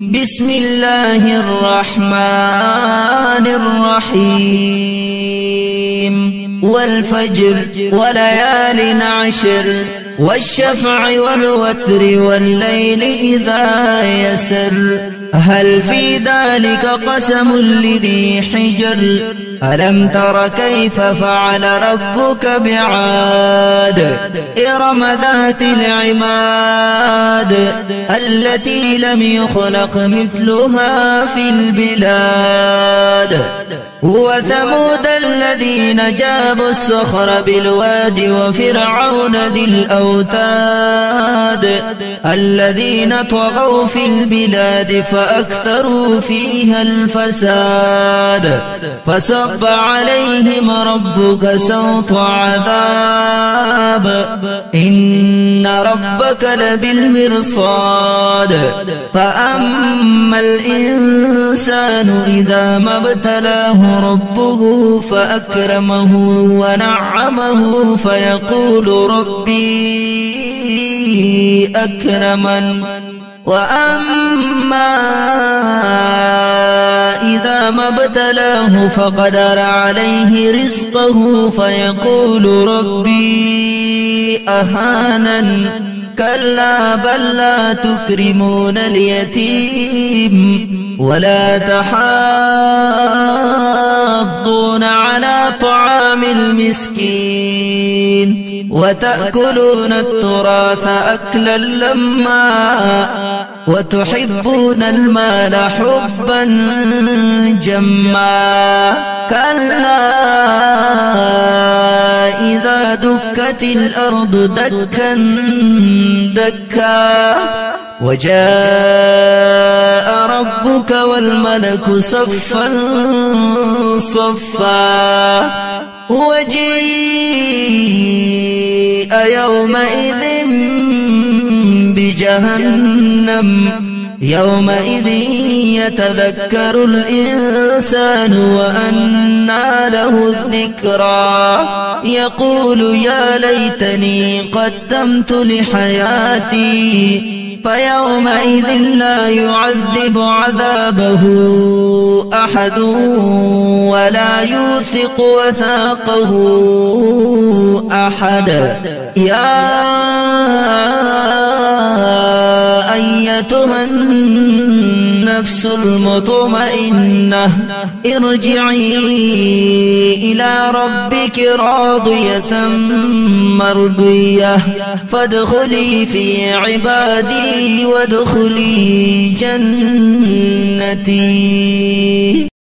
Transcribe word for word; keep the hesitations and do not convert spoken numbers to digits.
بسم الله الرحمن الرحيم والفجر وليال عشر والشفع والوتر والليل إذا يسر هل في ذلك قسم لذي حجر ألم تر كيف فعل ربك بعاد إرم ذات العماد التي لم يخلق مثلها في البلاد وثمود الذين جابوا الصخر بالواد وفرعون ذي الأوتاد الذين طغوا في البلاد فأكثروا فيها الفساد فصب عليهم ربك سوط عذاب إن ربك لبالمرصاد فأما الإنسان إذا ما ابتلاه ربه فأكرمه ونعمه فيقول ربي أكرمن وأما إذا ما ابتلاه فقدر عليه رزقه فيقول ربي أهانن كلا بل لا تكرمون اليتيم ولا تحاضون على طعام المسكين وتأكلون التراث أكلا لما وتحبون المال حبا جما كلا إذا دكت الأرض دكا دكا وجاء ربك والملك صفا صفا وجيء يومئذ بجهنم يومئذ يتذكر الإنسان وأنى له الذكرى يقول يا ليتني قدمت لحياتي فيومئذ لا يعذب عذابه أحد ولا يوثق وثاقه أحد يا أيتها النفس المطمئنة ارجعي إلى ربك راضية مرضية فادخلي في عبادي وادخلي جنتي.